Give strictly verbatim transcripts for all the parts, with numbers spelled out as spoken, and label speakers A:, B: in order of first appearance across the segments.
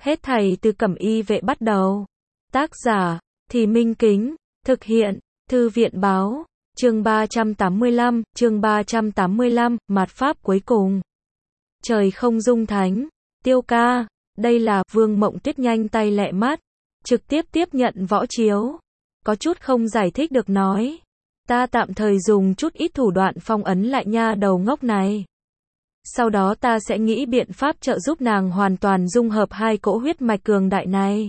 A: Hết thảy từ Cẩm Y Vệ bắt đầu. Tác giả, Thì Minh Kính, thực hiện, Thư viện báo, chương ba trăm tám mươi lăm, chương ba trăm tám mươi lăm, mạt pháp cuối cùng. Trời không dung thánh, Tiêu ca, đây là, Vương Mộng Tuyết nhanh tay lẹ mắt, trực tiếp tiếp nhận võ chiếu. Có chút không giải thích được nói. Ta tạm thời dùng chút ít thủ đoạn phong ấn lại nha đầu ngốc này. Sau đó ta sẽ nghĩ biện pháp trợ giúp nàng hoàn toàn dung hợp hai cỗ huyết mạch cường đại này.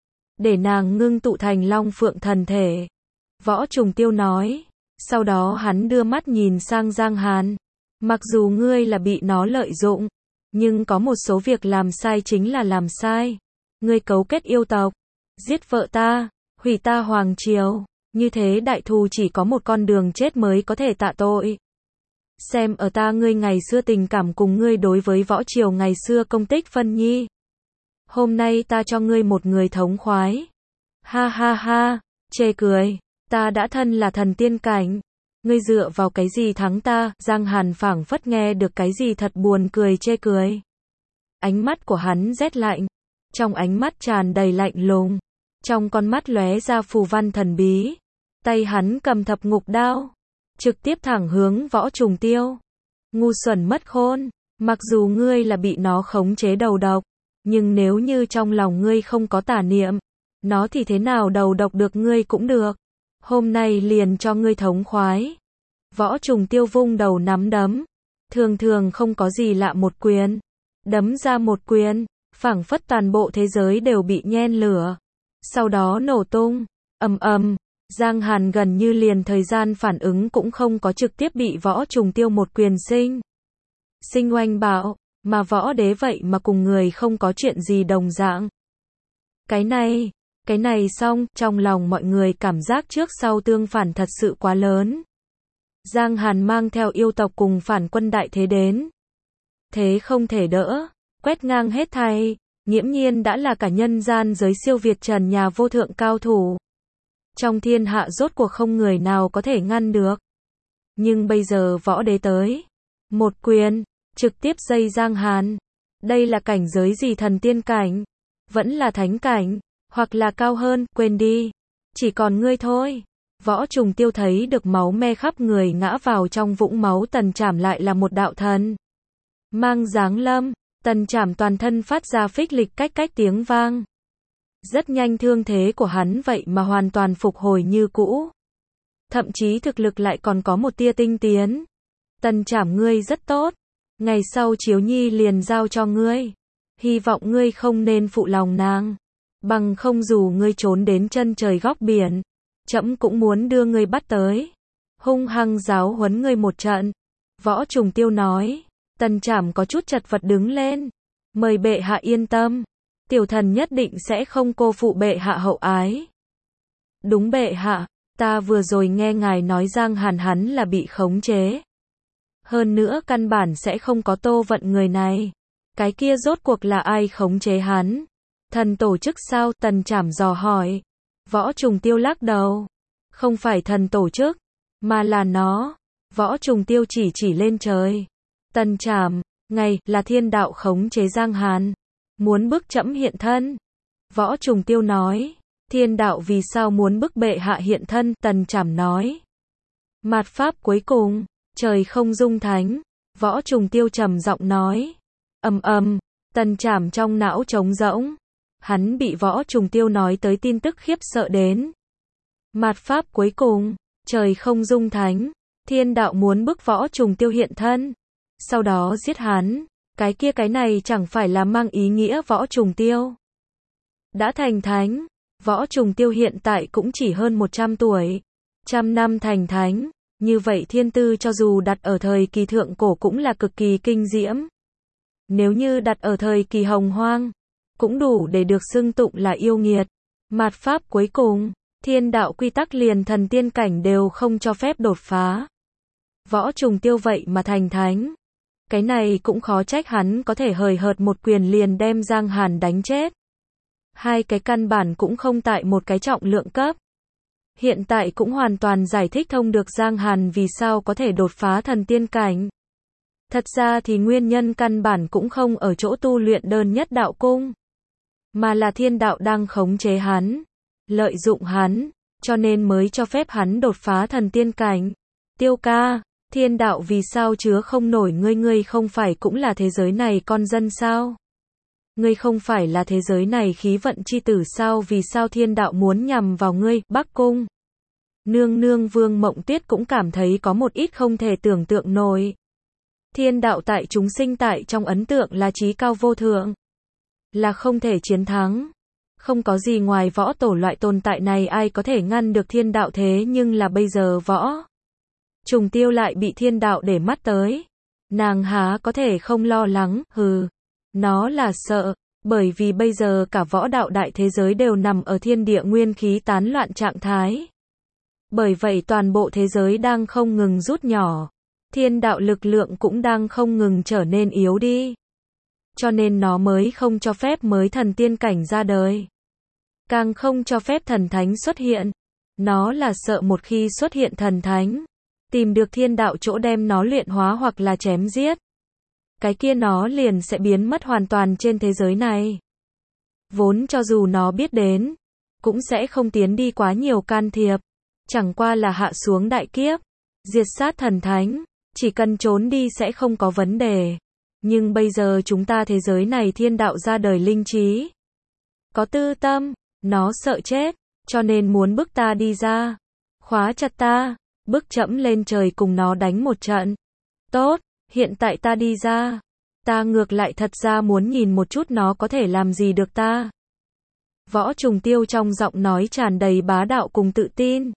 A: Để nàng ngưng tụ thành Long Phượng thần thể. Võ Trùng Tiêu nói. Sau đó hắn đưa mắt nhìn sang Giang Hàn. Mặc dù ngươi là bị nó lợi dụng, nhưng có một số việc làm sai chính là làm sai. Ngươi cấu kết yêu tộc, giết vợ ta, hủy ta hoàng triều, như thế đại thù chỉ có một con đường chết mới có thể tạ tội. Xem ở ta ngươi ngày xưa tình cảm cùng ngươi đối với võ triều ngày xưa công tích phân nhi. Hôm nay ta cho ngươi một người thống khoái. Ha ha ha, chê cười, ta đã thân là thần tiên cảnh. Ngươi dựa vào cái gì thắng ta? Giang Hàn phảng phất nghe được cái gì thật buồn cười chê cười. Ánh mắt của hắn rét lạnh, trong ánh mắt tràn đầy lạnh lùng, trong con mắt lóe ra phù văn thần bí. Tay hắn cầm thập ngục đao, trực tiếp thẳng hướng Võ Trùng Tiêu. Ngu xuẩn mất khôn, mặc dù ngươi là bị nó khống chế đầu độc, nhưng nếu như trong lòng ngươi không có tà niệm, nó thì thế nào đầu độc được ngươi cũng được. Hôm nay liền cho ngươi thống khoái. Võ Trùng Tiêu vung đầu nắm đấm, thường thường không có gì lạ một quyền, đấm ra một quyền, phảng phất toàn bộ thế giới đều bị nhen lửa, sau đó nổ tung, ầm ầm. Giang Hàn gần như liền thời gian phản ứng cũng không có, trực tiếp bị Võ Trùng Tiêu một quyền sinh. Sinh oanh bạo, mà võ đế vậy mà cùng người không có chuyện gì đồng dạng. Cái này, cái này xong, trong lòng mọi người cảm giác trước sau tương phản thật sự quá lớn. Giang Hàn mang theo yêu tộc cùng phản quân đại thế đến. Thế không thể đỡ, quét ngang hết thảy, nghiễm nhiên đã là cả nhân gian giới siêu việt trần nhà vô thượng cao thủ. Trong thiên hạ rốt cuộc không người nào có thể ngăn được. Nhưng bây giờ võ đế tới. Một quyền, trực tiếp dây Giang Hàn. Đây là cảnh giới gì, thần tiên cảnh? Vẫn là thánh cảnh? Hoặc là cao hơn, quên đi. Chỉ còn ngươi thôi. Võ Trùng Tiêu thấy được máu me khắp người ngã vào trong vũng máu. Tần Trảm lại là một đạo thần mang giáng lâm. Tần Trảm toàn thân phát ra phích lịch cách cách tiếng vang. Rất nhanh thương thế của hắn vậy mà hoàn toàn phục hồi như cũ. Thậm chí thực lực lại còn có một tia tinh tiến. Tần Trảm ngươi rất tốt. Ngày sau Chiếu Nhi liền giao cho ngươi. Hy vọng ngươi không nên phụ lòng nàng. Bằng không dù ngươi trốn đến chân trời góc biển, trẫm cũng muốn đưa ngươi bắt tới. Hung hăng giáo huấn ngươi một trận. Võ Trùng Tiêu nói. Tần Trảm có chút chật vật đứng lên. Mời bệ hạ yên tâm. Tiểu thần nhất định sẽ không cô phụ bệ hạ hậu ái. Đúng bệ hạ, ta vừa rồi nghe ngài nói Giang Hàn hắn là bị khống chế. Hơn nữa căn bản sẽ không có Tô Vận người này. Cái kia rốt cuộc là ai khống chế hắn? Thần tổ chức sao? Tần Trảm dò hỏi. Võ Trùng Tiêu lắc đầu. Không phải thần tổ chức, mà là nó. Võ Trùng Tiêu chỉ chỉ lên trời. Tần Trảm, ngày là thiên đạo khống chế Giang Hàn. Muốn bức trẫm hiện thân. Võ Trùng Tiêu nói. Thiên đạo vì sao muốn bức bệ hạ hiện thân? Tần Trảm nói. Mạt pháp cuối cùng, trời không dung thánh. Võ Trùng Tiêu trầm giọng nói. Ầm ầm, Tần Trảm trong não trống rỗng. Hắn bị Võ Trùng Tiêu nói tới tin tức khiếp sợ đến. Mạt pháp cuối cùng, trời không dung thánh. Thiên đạo muốn bức Võ Trùng Tiêu hiện thân, sau đó giết hắn. Cái kia cái này chẳng phải là mang ý nghĩa Võ Trùng Tiêu đã thành thánh. Võ Trùng Tiêu hiện tại cũng chỉ hơn một trăm tuổi. Trăm năm thành thánh. Như vậy thiên tư cho dù đặt ở thời kỳ thượng cổ cũng là cực kỳ kinh diễm. Nếu như đặt ở thời kỳ hồng hoang, cũng đủ để được xưng tụng là yêu nghiệt. Mạt pháp cuối cùng, thiên đạo quy tắc liền thần tiên cảnh đều không cho phép đột phá. Võ Trùng Tiêu vậy mà thành thánh. Cái này cũng khó trách hắn có thể hời hợt một quyền liền đem Giang Hàn đánh chết. Hai cái căn bản cũng không tại một cái trọng lượng cấp. Hiện tại cũng hoàn toàn giải thích thông được Giang Hàn vì sao có thể đột phá thần tiên cảnh. Thật ra thì nguyên nhân căn bản cũng không ở chỗ tu luyện đơn nhất đạo cung. mà là thiên đạo đang khống chế hắn, lợi dụng hắn, cho nên mới cho phép hắn đột phá thần tiên cảnh. Tiêu ca, thiên đạo vì sao chứa không nổi ngươi, ngươi không phải cũng là thế giới này con dân sao? Ngươi không phải là thế giới này khí vận chi tử sao, vì sao thiên đạo muốn nhằm vào ngươi? Bắc Cung nương nương Vương Mộng Tuyết cũng cảm thấy có một ít không thể tưởng tượng nổi. Thiên đạo tại chúng sinh tại trong ấn tượng là chí cao vô thượng, là không thể chiến thắng. Không có gì ngoài võ tổ loại tồn tại này ai có thể ngăn được thiên đạo, thế nhưng là bây giờ võ Trùng Tiêu lại bị thiên đạo để mắt tới. Nàng há có thể không lo lắng, hừ. Nó là sợ, bởi vì bây giờ cả võ đạo đại thế giới đều nằm ở thiên địa nguyên khí tán loạn trạng thái. Bởi vậy toàn bộ thế giới đang không ngừng rút nhỏ. Thiên đạo lực lượng cũng đang không ngừng trở nên yếu đi. Cho nên nó mới không cho phép mới thần tiên cảnh ra đời. Càng không cho phép thần thánh xuất hiện. Nó là sợ một khi xuất hiện thần thánh, tìm được thiên đạo chỗ đem nó luyện hóa hoặc là chém giết, cái kia nó liền sẽ biến mất hoàn toàn trên thế giới này. Vốn cho dù nó biết đến, cũng sẽ không tiến đi quá nhiều can thiệp. Chẳng qua là hạ xuống đại kiếp, diệt sát thần thánh, chỉ cần trốn đi sẽ không có vấn đề. Nhưng bây giờ chúng ta thế giới này thiên đạo ra đời linh trí, có tư tâm, nó sợ chết, cho nên muốn bức ta đi ra, khóa chặt ta, bức trẫm lên trời cùng nó đánh một trận. Tốt, hiện tại ta đi ra, ta ngược lại thật ra muốn nhìn một chút nó có thể làm gì được ta. Võ Trùng Tiêu trong giọng nói tràn đầy bá đạo cùng tự tin.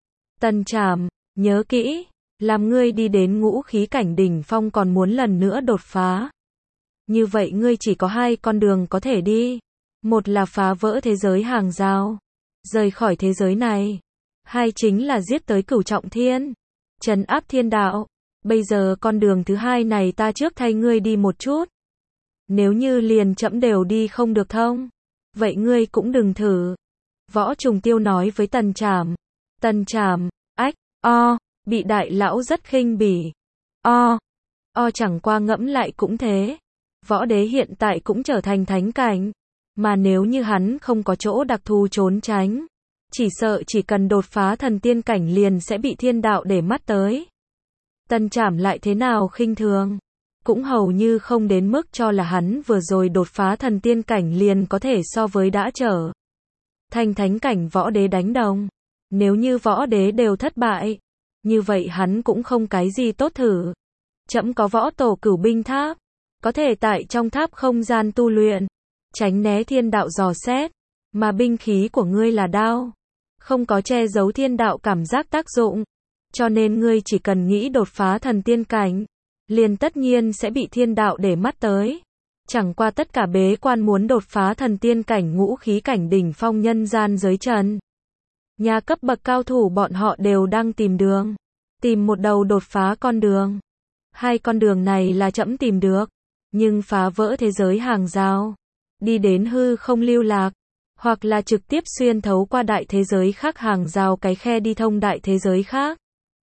A: Tần Trảm, nhớ kỹ, làm ngươi đi đến ngũ khí cảnh đỉnh phong còn muốn lần nữa đột phá. Như vậy ngươi chỉ có hai con đường có thể đi. Một là phá vỡ thế giới hàng rào, rời khỏi thế giới này. Hai chính là giết tới cửu trọng thiên, trấn áp thiên đạo. Bây giờ con đường thứ hai này ta trước thay ngươi đi một chút. Nếu như liền chậm đều đi không được thông, vậy ngươi cũng đừng thử. Võ Trùng Tiêu nói với Tần Trảm. Tần Trảm, ách, o, bị đại lão rất khinh bỉ. O, o chẳng qua ngẫm lại cũng thế. Võ đế hiện tại cũng trở thành thánh cảnh. Mà nếu như hắn không có chỗ đặc thù trốn tránh, chỉ sợ chỉ cần đột phá thần tiên cảnh liền sẽ bị thiên đạo để mắt tới. Tần Trảm lại thế nào khinh thường, cũng hầu như không đến mức cho là hắn vừa rồi đột phá thần tiên cảnh liền có thể so với đã trở thành thánh cảnh võ đế đánh đồng. Nếu như võ đế đều thất bại, như vậy hắn cũng không cái gì tốt thử. Trẫm có võ tổ cửu binh tháp, có thể tại trong tháp không gian tu luyện, tránh né thiên đạo dò xét, mà binh khí của ngươi là đao, không có che giấu thiên đạo cảm giác tác dụng, cho nên ngươi chỉ cần nghĩ đột phá thần tiên cảnh, liền tất nhiên sẽ bị thiên đạo để mắt tới. Chẳng qua tất cả bế quan muốn đột phá thần tiên cảnh ngũ khí cảnh đỉnh phong nhân gian giới trần, nhà cấp bậc cao thủ bọn họ đều đang tìm đường, tìm một đầu đột phá con đường. Hai con đường này là trẫm tìm được, nhưng phá vỡ thế giới hàng rào, đi đến hư không lưu lạc, hoặc là trực tiếp xuyên thấu qua đại thế giới khác hàng rào cái khe đi thông đại thế giới khác.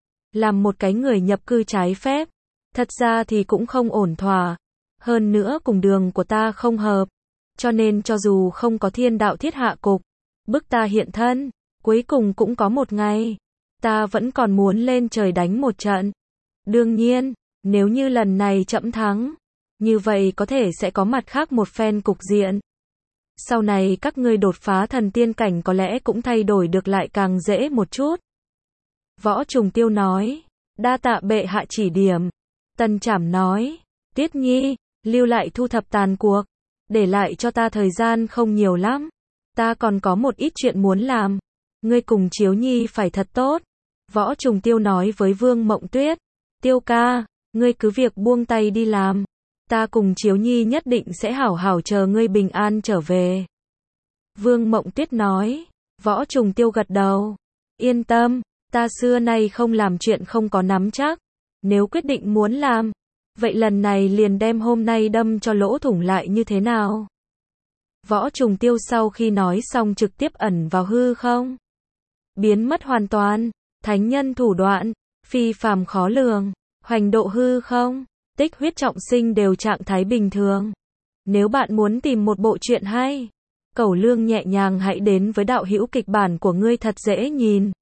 A: Làm một cái người nhập cư trái phép, thật ra thì cũng không ổn thỏa, hơn nữa cùng đường của ta không hợp, cho nên cho dù không có thiên đạo thiết hạ cục, bức ta hiện thân, cuối cùng cũng có một ngày, ta vẫn còn muốn lên trời đánh một trận. Đương nhiên, nếu như lần này trẫm thắng, như vậy có thể sẽ có mặt khác một phen cục diện. Sau này các ngươi đột phá thần tiên cảnh có lẽ cũng thay đổi được lại càng dễ một chút. Võ Trùng Tiêu nói, đa tạ bệ hạ chỉ điểm. Tần Trảm nói, Tiết Nhi, lưu lại thu thập tàn cuộc, để lại cho ta thời gian không nhiều lắm. Ta còn có một ít chuyện muốn làm, ngươi cùng Chiếu Nhi phải thật tốt. Võ Trùng Tiêu nói với Vương Mộng Tuyết, Tiêu ca, ngươi cứ việc buông tay đi làm. Ta cùng Chiếu Nhi nhất định sẽ hảo hảo chờ ngươi bình an trở về. Vương Mộng Tuyết nói. Võ Trùng Tiêu gật đầu. Yên tâm, ta xưa nay không làm chuyện không có nắm chắc. Nếu quyết định muốn làm, vậy lần này liền đem hôm nay đâm cho lỗ thủng lại như thế nào? Võ Trùng Tiêu sau khi nói xong trực tiếp ẩn vào hư không, biến mất hoàn toàn. Thánh nhân thủ đoạn, phi phàm khó lường, hoành độ hư không, tích huyết trọng sinh đều trạng thái bình thường. Nếu bạn muốn tìm một bộ truyện hay Cẩu Lương nhẹ nhàng hãy đến với đạo hữu kịch bản của ngươi thật dễ nhìn.